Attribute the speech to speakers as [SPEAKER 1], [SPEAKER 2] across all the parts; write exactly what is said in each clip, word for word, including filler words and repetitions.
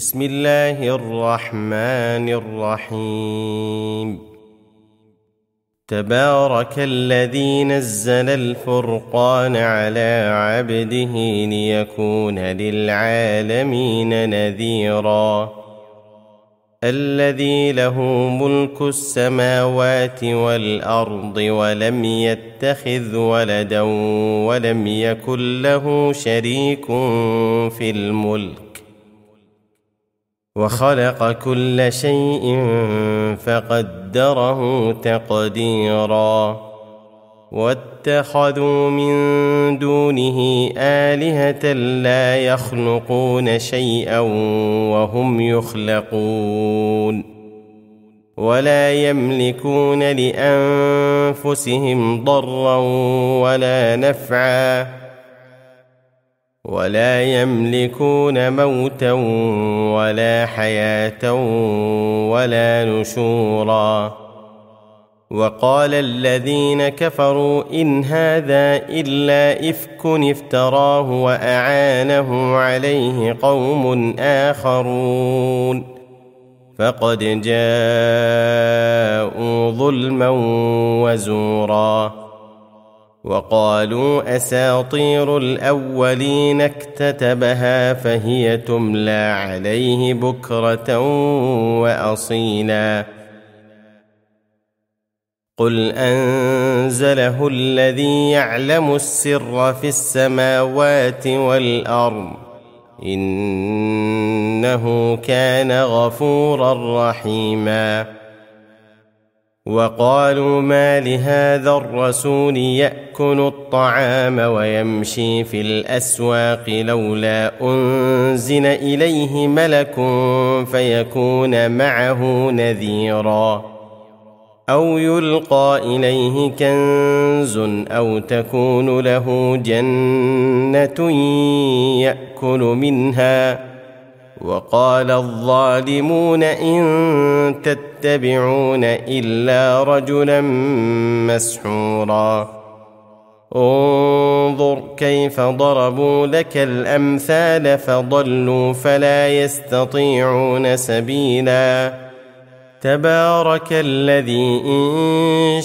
[SPEAKER 1] بسم الله الرحمن الرحيم. تبارك الذي نزل الفرقان على عبده ليكون للعالمين نذيرا. الذي له ملك السماوات والأرض ولم يتخذ ولدا ولم يكن له شريك في الملك وخلق كل شيء فقدره تقديرا. واتخذوا من دونه آلهة لا يخلقون شيئا وهم يخلقون ولا يملكون لأنفسهم ضرا ولا نفعا ولا يملكون موتا ولا حياة ولا نشورا. وقال الذين كفروا إن هذا إلا إفك افتراه وأعانه عليه قوم آخرون فقد جاءوا ظلما وزورا. وقالوا أساطير الأولين اكتتبها فهي تملى عليه بكرة وأصيلا. قل أنزله الذي يعلم السر في السماوات والأرض إنه كان غفورا رحيما. وقالوا ما لهذا الرسول يأكل الطعام ويمشي في الأسواق لولا أنزل إليه ملك فيكون معه نذيرا أو يلقى إليه كنز أو تكون له جنة يأكل منها. وقال الظالمون إن تتبعون إلا رجلا مسحورا. انظر كيف ضربوا لك الأمثال فضلوا فلا يستطيعون سبيلا. تبارك الذي إن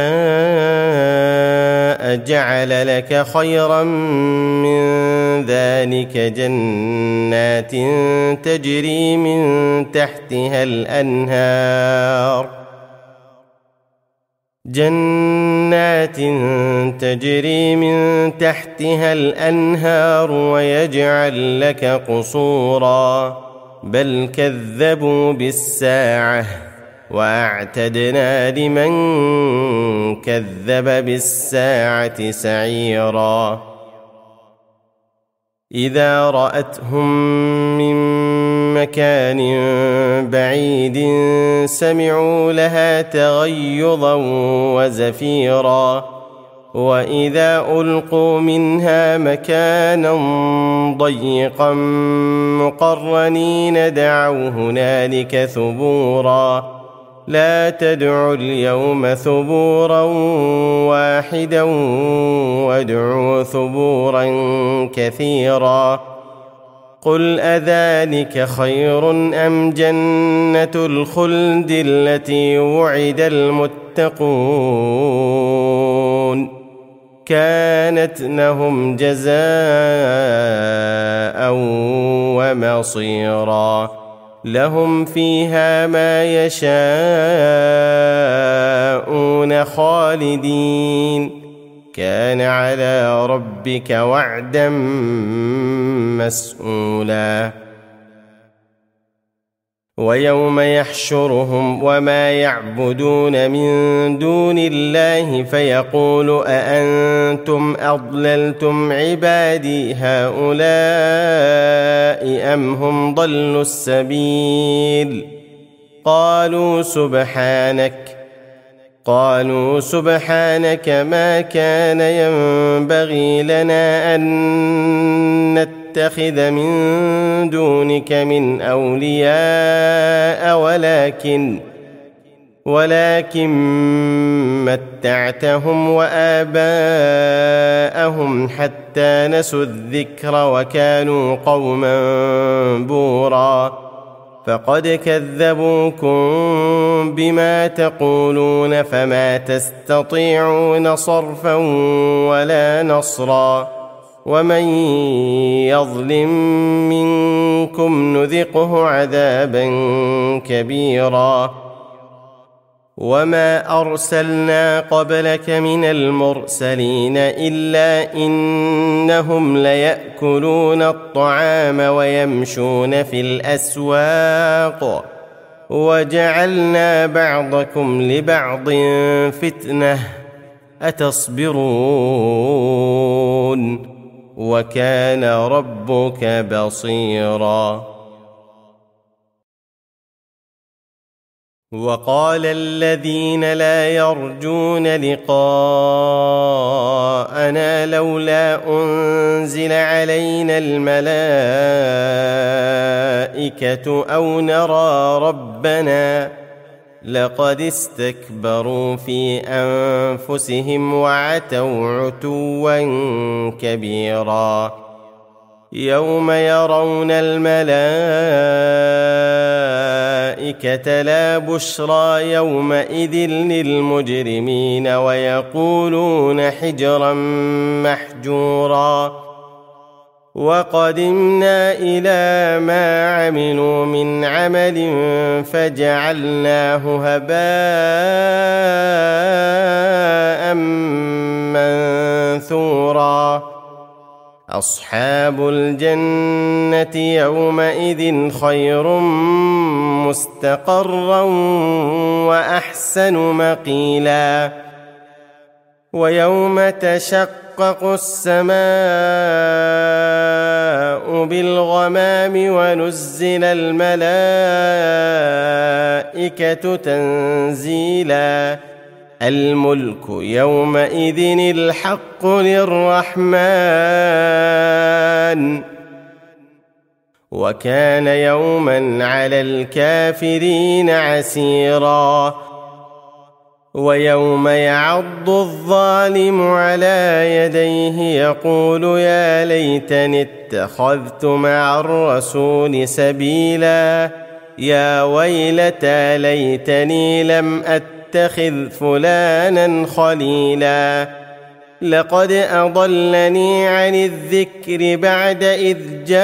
[SPEAKER 1] شاء جعل لك خيرا من ذلك جنات تجري من تحتها الأنهار جنات تجري من تحتها الأنهار ويجعل لك قصورا بل كذبوا بالساعة وأعتدنا لمن كذب بالساعة سعيرا. إذا رأتهم من مكان بعيد سمعوا لها تغيظا وزفيرا وإذا ألقوا منها مكانا ضيقا مقرنين دعوا هنالك ثبورا لا تدعوا اليوم ثبورا واحدا وادعوا ثبورا كثيرا. قل أذلك خير أم جنة الخلد التي وعد المتقون كانت لهم جزاء ومصيرا لهم فيها ما يشاءون خالدين كان على ربك وعدا مسئولا. ويوم يحشرهم وما يعبدون من دون الله فيقول أأنتم أضللتم عبادي هؤلاء أم هم ضلوا السبيل قالوا سبحانك قالوا سبحانك ما كان ينبغي لنا أن نتخذ من دونك من أولياء ولكن ولكن متعتهم وآباءهم حتى نسوا الذكر وكانوا قوما بورا فقد كذبوكم بما تقولون فما تستطيعون صرفا ولا نصرا ومن يظلم منكم نذقه عذابا كبيرا وما أرسلنا قبلك من المرسلين إلا إنهم ليأكلون الطعام ويمشون في الأسواق وجعلنا بعضكم لبعض فتنة أتصبرون وكان ربك بصيرا. وقال الذين لا يرجون لقاءنا لولا أنزل علينا الملائكة أو نرى ربنا لقد استكبروا في أنفسهم وعتوا عتوا كبيرا يوم يرون الملائكة لا بشرى يومئذ للمجرمين ويقولون حجرا محجورا وقدمنا إلى ما عملوا من عمل فجعلناه هباء منثورا أصحاب الجنة يومئذ خير مستقرا وأحسن مقيلا ويوم تشقق السماء بالغمام ونزل الملائكة تنزيلا الملك يومئذ الحق للرحمن وكان يوما على الكافرين عسيرا ويوم يعض الظالم على يديه يقول يا ليتني اتخذت مع الرسول سبيلا يا ويلتى ليتني لم أتخذ فلانا خليلا لقد أضلني عن الذكر بعد إذ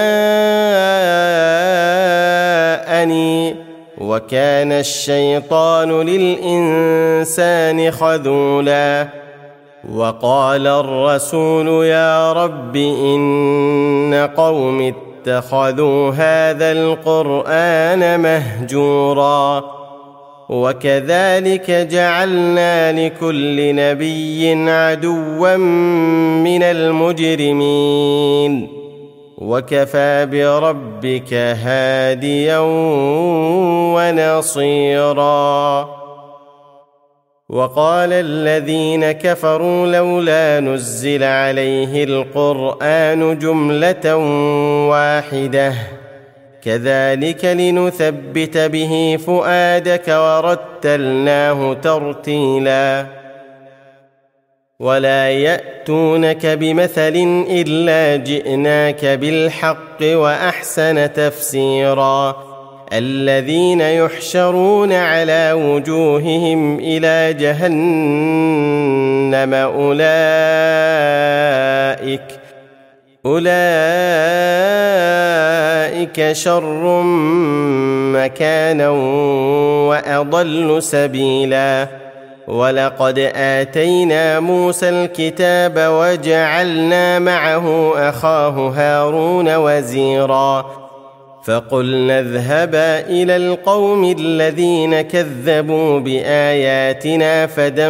[SPEAKER 1] جاءني وكان الشيطان للإنسان خذولا وقال الرسول يا رب إن قوم اتخذوا هذا القرآن مهجورا وكذلك جعلنا لكل نبي عدوا من المجرمين وكفى بربك هاديا ونصيرا. وقال الذين كفروا لولا نزل عليه القرآن جملة واحدة كذلك لنثبت به فؤادك ورتلناه ترتيلا ولا يأتونك بمثل إلا جئناك بالحق وأحسن تفسيرا الذين يحشرون على وجوههم إلى جهنم أولئك أولئك شر مكانا وأضل سبيلا ولقد آتينا موسى الكتاب وجعلنا معه أخاه هارون وزيرا فقلنا اذهبا إلى القوم الذين كذبوا بآياتنا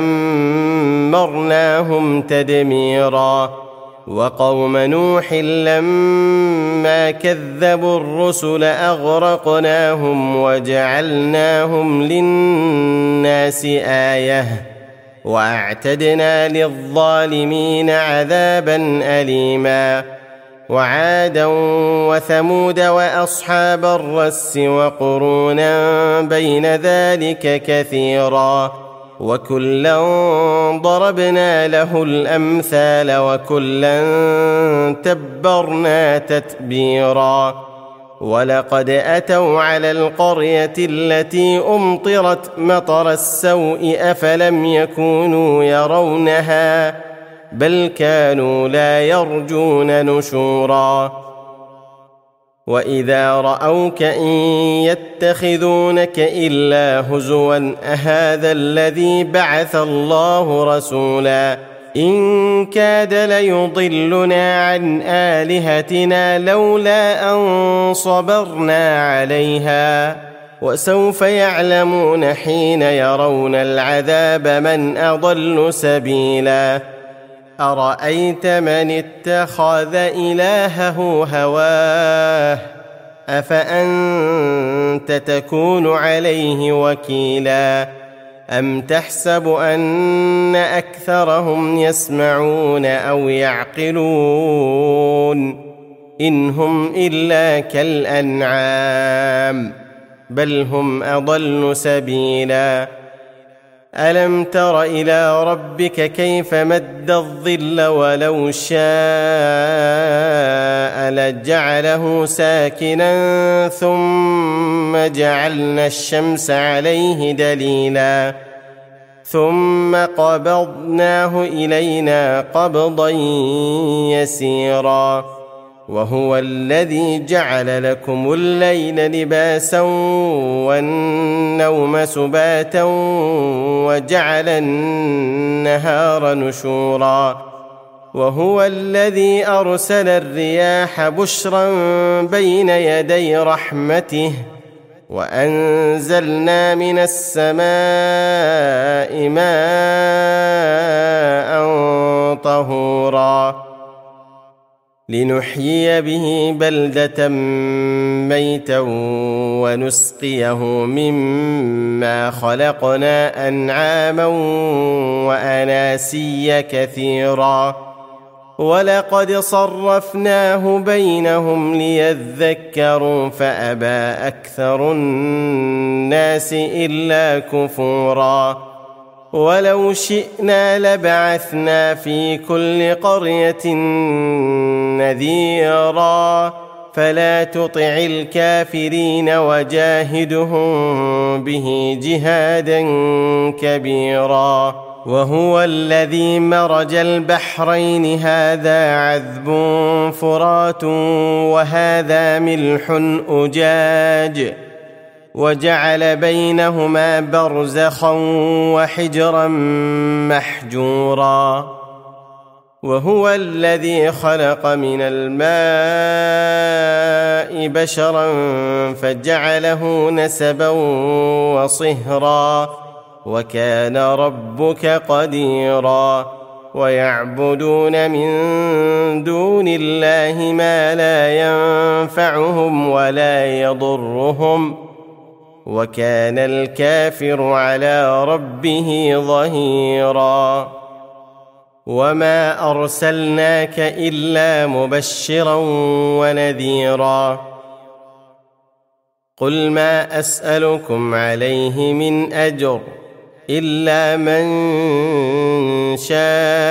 [SPEAKER 1] فدمرناهم تدميرا وقوم نوح لما كذبوا الرسل أغرقناهم وجعلناهم للناس آية وأعتدنا للظالمين عذابا أليما وعادا وثمود وأصحاب الرس وقرونا بين ذلك كثيرا وكلا ضربنا له الأمثال وكلا تبرنا تتبيرا ولقد أتوا على القرية التي أمطرت مطر السوء أفلم يكونوا يرونها بل كانوا لا يرجون نشورا وإذا رأوك إن يتخذونك إلا هزوا أهذا الذي بعث الله رسولا إن كاد ليضلنا عن آلهتنا لولا أن صبرنا عليها وسوف يعلمون حين يرون العذاب من أضل سبيلا أرأيت من اتخذ إلهه هواه أفأنت تكون عليه وكيلا أم تحسب أن أكثرهم يسمعون أو يعقلون إن هم إلا كالأنعام بل هم أضل سبيلا ألم تر إلى ربك كيف مد الظل ولو شاء لجعله ساكنا ثم جعلنا الشمس عليه دليلا ثم قبضناه إلينا قبضا يسيرا وهو الذي جعل لكم الليل لباسا والنوم سباتا وجعل النهار نشورا وهو الذي أرسل الرياح بشرا بين يدي رحمته وأنزلنا من السماء ماء طهورا لنحيي به بلدة ميتا ونسقيه مما خلقنا أنعاما وأناسيا كثيرا ولقد صرفناه بينهم ليذكروا فأبى أكثر الناس إلا كفورا ولو شئنا لبعثنا في كل قرية نذيرا فلا تطع الكافرين وجاهدهم به جهادا كبيرا وهو الذي مرج البحرين هذا عذب فرات وهذا ملح أجاج وجعل بينهما برزخا وحجرا محجورا وهو الذي خلق من الماء بشرا فجعله نسبا وصهرا وكان ربك قديرا ويعبدون من دون الله ما لا ينفعهم ولا يضرهم وكان الكافر على ربه ظهيرا وما أرسلناك إلا مبشرا ونذيرا قل ما أسألكم عليه من أجر إلا من شاء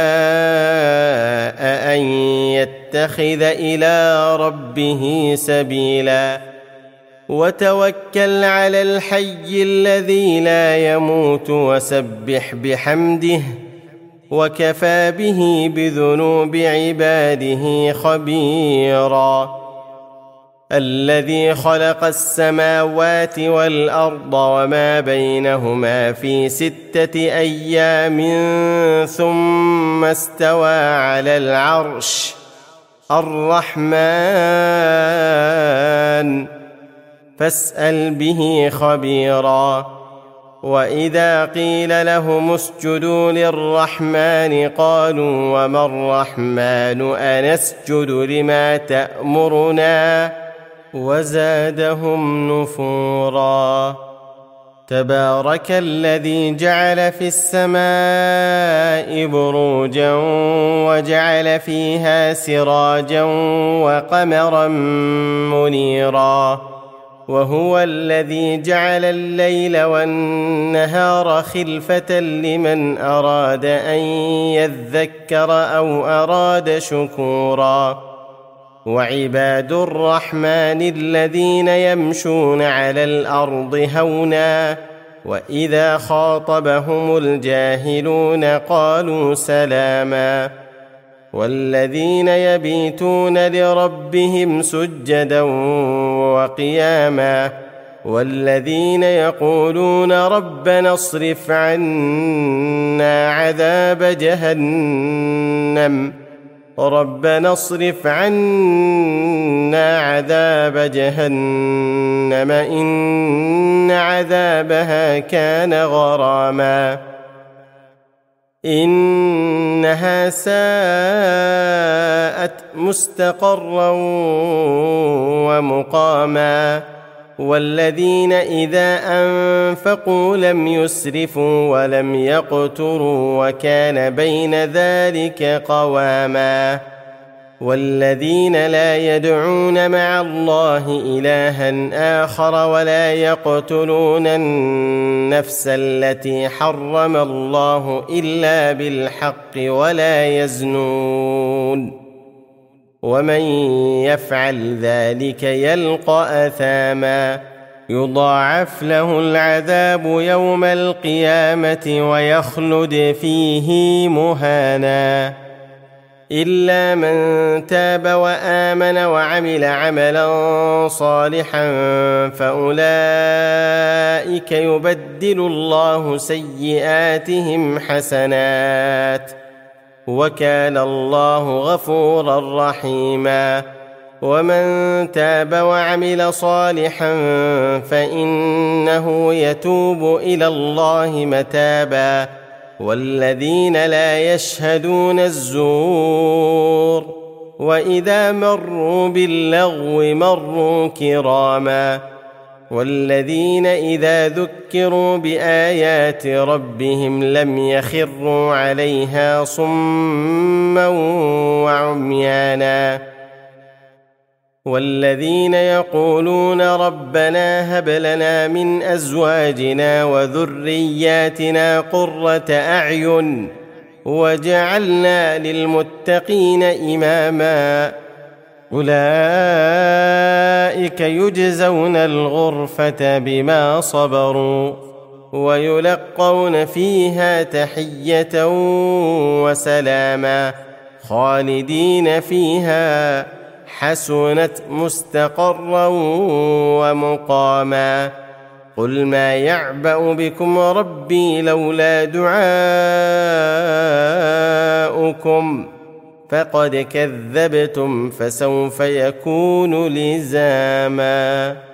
[SPEAKER 1] أن يتخذ إلى ربه سبيلا وتوكل على الحي الذي لا يموت وسبح بحمده وكفى به بذنوب عباده خبيرا الذي خلق السماوات والأرض وما بينهما في ستة أيام ثم استوى على العرش الرحمن فاسأل به خبيرا وإذا قيل لهم اسجدوا للرحمن قالوا وما الرحمن أنسجد لما تأمرنا وزادهم نفورا تبارك الذي جعل في السماء بروجا وجعل فيها سراجا وقمرا منيرا وهو الذي جعل الليل والنهار خلفة لمن أراد أن يذكر أو أراد شكورا وعباد الرحمن الذين يمشون على الأرض هونا وإذا خاطبهم الجاهلون قالوا سلاما والذين يبيتون لربهم سجدا وقياما والذين يقولون ربنا اصرف عنا عذاب جهنم ربنا اصرف عنا عذاب جهنم إن عذابها كان غراما إنها ساءت مستقرا ومقاما والذين إذا أنفقوا لم يسرفوا ولم يقتروا وكان بين ذلك قواما والذين لا يدعون مع الله إلها آخر ولا يقتلون النفس التي حرم الله إلا بالحق ولا يزنون ومن يفعل ذلك يلقى أثاما يضاعف له العذاب يوم القيامة ويخلد فيه مهانا إلا من تاب وآمن وعمل عملا صالحا فأولئك يبدل الله سيئاتهم حسنات وكان الله غفورا رحيما ومن تاب وعمل صالحا فإنه يتوب إلى الله متابا والذين لا يشهدون الزور وإذا مروا باللغو مروا كراما والذين إذا ذكروا بآيات ربهم لم يخروا عليها صما وعميانا والذين يقولون ربنا هب لنا من أزواجنا وذرياتنا قرة أعين وجعلنا للمتقين إماما أولئك يجزون الغرفة بما صبروا ويلقون فيها تحية وسلاما خالدين فيها حسنت مستقرا ومقاما قل ما يعبأ بكم ربي لولا دعاؤكم فقد كذبتم فسوف يكون لزاما.